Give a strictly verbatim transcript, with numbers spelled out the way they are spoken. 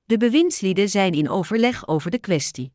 De bewindslieden zijn in overleg over de kwestie.